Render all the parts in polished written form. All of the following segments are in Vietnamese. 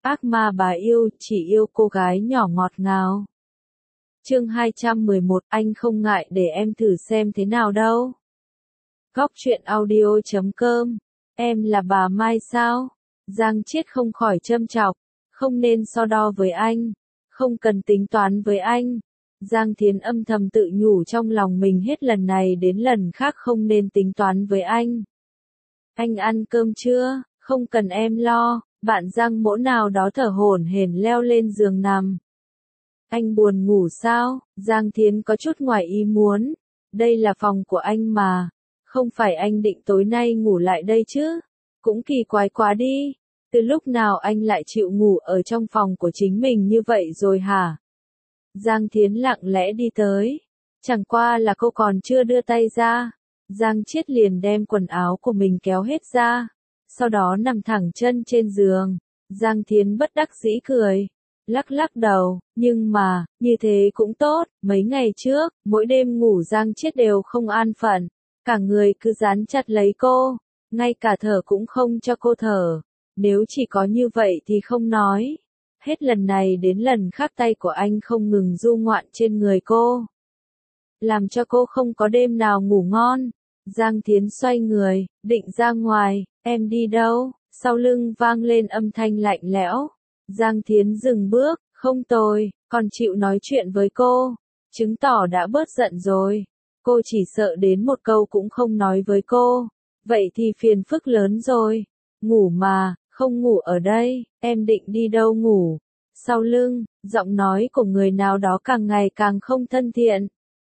Ác ma bà yêu, chỉ yêu cô gái nhỏ ngọt ngào. Chương 211, anh không ngại để em thử xem thế nào đâu. Góc truyện audio.com. Em là bà Mai sao? Giang Chiết không khỏi châm chọc. Không nên so đo với anh. Không cần tính toán với anh. Giang Thiến âm thầm tự nhủ trong lòng mình hết lần này đến lần khác không nên tính toán với anh. Anh ăn cơm chưa? Không cần em lo. Bạn Giang Mỗ nào đó thở hổn hển leo lên giường nằm. Anh buồn ngủ sao? Giang Thiến có chút ngoài ý muốn. Đây là phòng của anh mà. Không phải anh định tối nay ngủ lại đây chứ? Cũng kỳ quái quá đi. Từ lúc nào anh lại chịu ngủ ở trong phòng của chính mình như vậy rồi hả? Giang Thiến lặng lẽ đi tới. Chẳng qua là cô còn chưa đưa tay ra. Giang Chiết liền đem quần áo của mình kéo hết ra. Sau đó nằm thẳng chân trên giường. Giang Thiến bất đắc dĩ cười. Lắc lắc đầu, nhưng mà, như thế cũng tốt. Mấy ngày trước, mỗi đêm ngủ Giang Chiết đều không an phận. Cả người cứ dán chặt lấy cô. Ngay cả thở cũng không cho cô thở. Nếu chỉ có như vậy thì không nói. Hết lần này đến lần khác tay của anh không ngừng du ngoạn trên người cô. Làm cho cô không có đêm nào ngủ ngon. Giang Thiến xoay người, định ra ngoài. Em đi đâu? Sau lưng vang lên âm thanh lạnh lẽo. Giang Thiến dừng bước. Không tồi, còn chịu nói chuyện với cô. Chứng tỏ đã bớt giận rồi. Cô chỉ sợ đến một câu cũng không nói với cô. Vậy thì phiền phức lớn rồi. Ngủ mà, không ngủ ở đây. Em định đi đâu ngủ? Sau lưng, giọng nói của người nào đó càng ngày càng không thân thiện.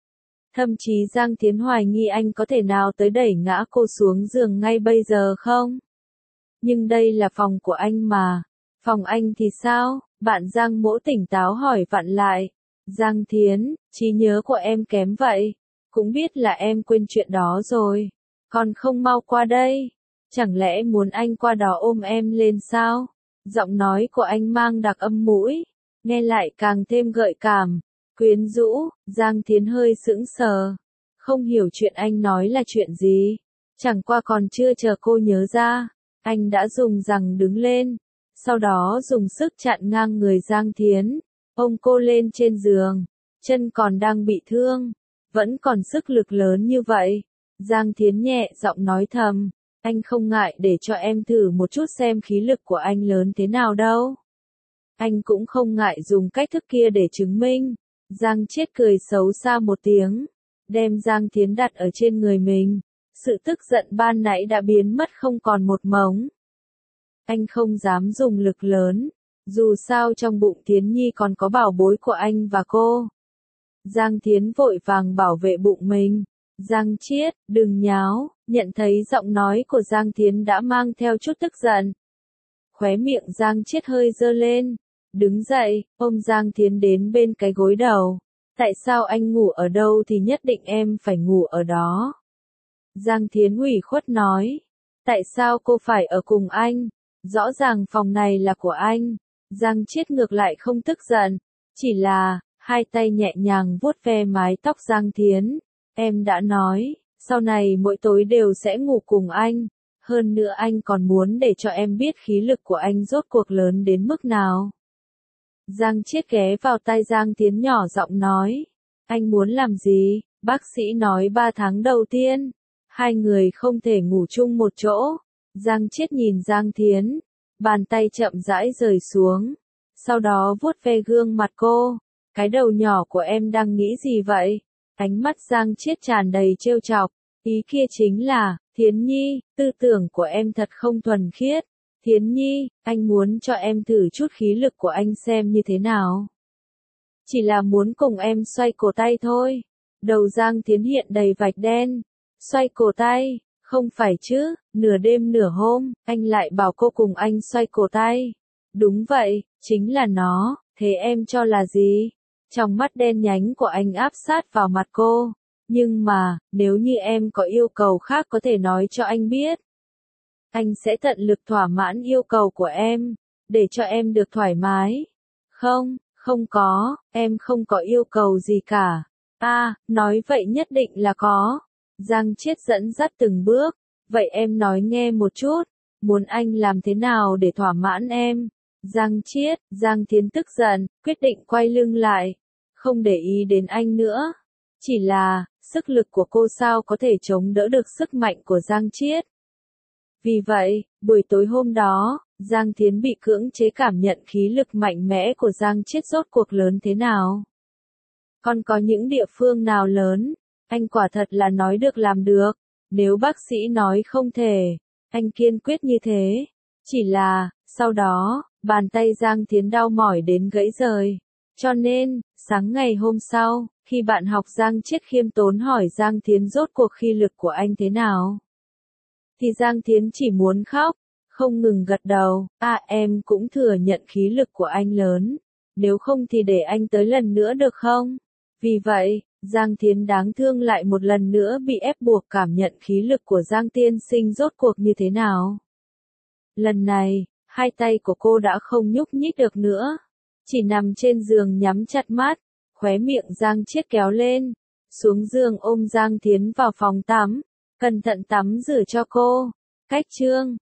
Thậm chí Giang Thiến hoài nghi anh có thể nào tới đẩy ngã cô xuống giường ngay bây giờ không? Nhưng đây là phòng của anh mà. Phòng anh thì sao? Bạn Giang Mỗ tỉnh táo hỏi vặn lại. Giang Thiến, trí nhớ của em kém vậy. Cũng biết là em quên chuyện đó rồi. Còn không mau qua đây. Chẳng lẽ muốn anh qua đó ôm em lên sao? Giọng nói của anh mang đặc âm mũi. Nghe lại càng thêm gợi cảm. Quyến rũ, Giang Thiến hơi sững sờ. Không hiểu chuyện anh nói là chuyện gì. Chẳng qua còn chưa chờ cô nhớ ra. Anh đã dùng giằng đứng lên. Sau đó dùng sức chặn ngang người Giang Thiến. Ôm cô lên trên giường. Chân còn đang bị thương. Vẫn còn sức lực lớn như vậy. Giang Thiến nhẹ giọng nói thầm. Anh không ngại để cho em thử một chút xem khí lực của anh lớn thế nào đâu. Anh cũng không ngại dùng cách thức kia để chứng minh. Giang Chiết cười xấu xa một tiếng. Đem Giang Thiến đặt ở trên người mình. Sự tức giận ban nãy đã biến mất không còn một mống. Anh không dám dùng lực lớn. Dù sao trong bụng Thiến Nhi còn có bảo bối của anh và cô. Giang Thiến vội vàng bảo vệ bụng mình. Giang Chiết, đừng nháo. Nhận thấy giọng nói của Giang Thiến đã mang theo chút tức giận. Khóe miệng Giang Chiết hơi giơ lên. Đứng dậy, ôm Giang Thiến đến bên cái gối đầu. Tại sao anh ngủ ở đâu thì nhất định em phải ngủ ở đó? Giang Thiến ủy khuất nói. Tại sao cô phải ở cùng anh? Rõ ràng phòng này là của anh. Giang Chiết ngược lại không tức giận. Chỉ là, hai tay nhẹ nhàng vuốt ve mái tóc Giang Thiến. Em đã nói, sau này mỗi tối đều sẽ ngủ cùng anh. Hơn nữa anh còn muốn để cho em biết khí lực của anh rốt cuộc lớn đến mức nào. Giang Chiết ghé vào tai Giang Thiến nhỏ giọng nói. Anh muốn làm gì? Bác sĩ nói 3 tháng đầu tiên. Hai người không thể ngủ chung một chỗ. Giang Chiết nhìn Giang Thiến. Bàn tay chậm rãi rời xuống. Sau đó vuốt ve gương mặt cô. Cái đầu nhỏ của em đang nghĩ gì vậy? Ánh mắt Giang Chiết tràn đầy trêu chọc. Ý kia chính là, Thiến Nhi, tư tưởng của em thật không thuần khiết. Thiến Nhi, anh muốn cho em thử chút khí lực của anh xem như thế nào. Chỉ là muốn cùng em xoay cổ tay thôi. Đầu Giang Thiến hiện đầy vạch đen. Xoay cổ tay, không phải chứ, nửa đêm nửa hôm, anh lại bảo cô cùng anh xoay cổ tay. Đúng vậy, chính là nó, thế em cho là gì? Trong mắt đen nhánh của anh áp sát vào mặt cô. Nhưng mà, nếu như em có yêu cầu khác có thể nói cho anh biết. Anh sẽ tận lực thỏa mãn yêu cầu của em, để cho em được thoải mái. Không, không có, em không có yêu cầu gì cả. Nói vậy nhất định là có. Giang Chiết dẫn dắt từng bước. Vậy em nói nghe một chút, muốn anh làm thế nào để thỏa mãn em? Giang Chiết, Giang Thiến tức giận, quyết định quay lưng lại, không để ý đến anh nữa. Chỉ là, sức lực của cô sao có thể chống đỡ được sức mạnh của Giang Chiết. Vì vậy, buổi tối hôm đó, Giang Thiến bị cưỡng chế cảm nhận khí lực mạnh mẽ của Giang Chiết rốt cuộc lớn thế nào. Còn có những địa phương nào lớn, anh quả thật là nói được làm được. Nếu bác sĩ nói không thể, anh kiên quyết như thế. Chỉ là, sau đó, bàn tay Giang Thiến đau mỏi đến gãy rời. Cho nên, sáng ngày hôm sau, khi bạn học Giang Chiết khiêm tốn hỏi Giang Thiến rốt cuộc khí lực của anh thế nào, thì Giang Thiến chỉ muốn khóc, không ngừng gật đầu. Em cũng thừa nhận khí lực của anh lớn, nếu không thì để anh tới lần nữa được không? Vì vậy, Giang Thiến đáng thương lại một lần nữa bị ép buộc cảm nhận khí lực của Giang tiên sinh rốt cuộc như thế nào. Lần này, hai tay của cô đã không nhúc nhích được nữa, chỉ nằm trên giường nhắm chặt mắt, khóe miệng Giang Chiết kéo lên, xuống giường ôm Giang Thiến vào phòng tắm, cẩn thận tắm rửa cho cô. Cách chương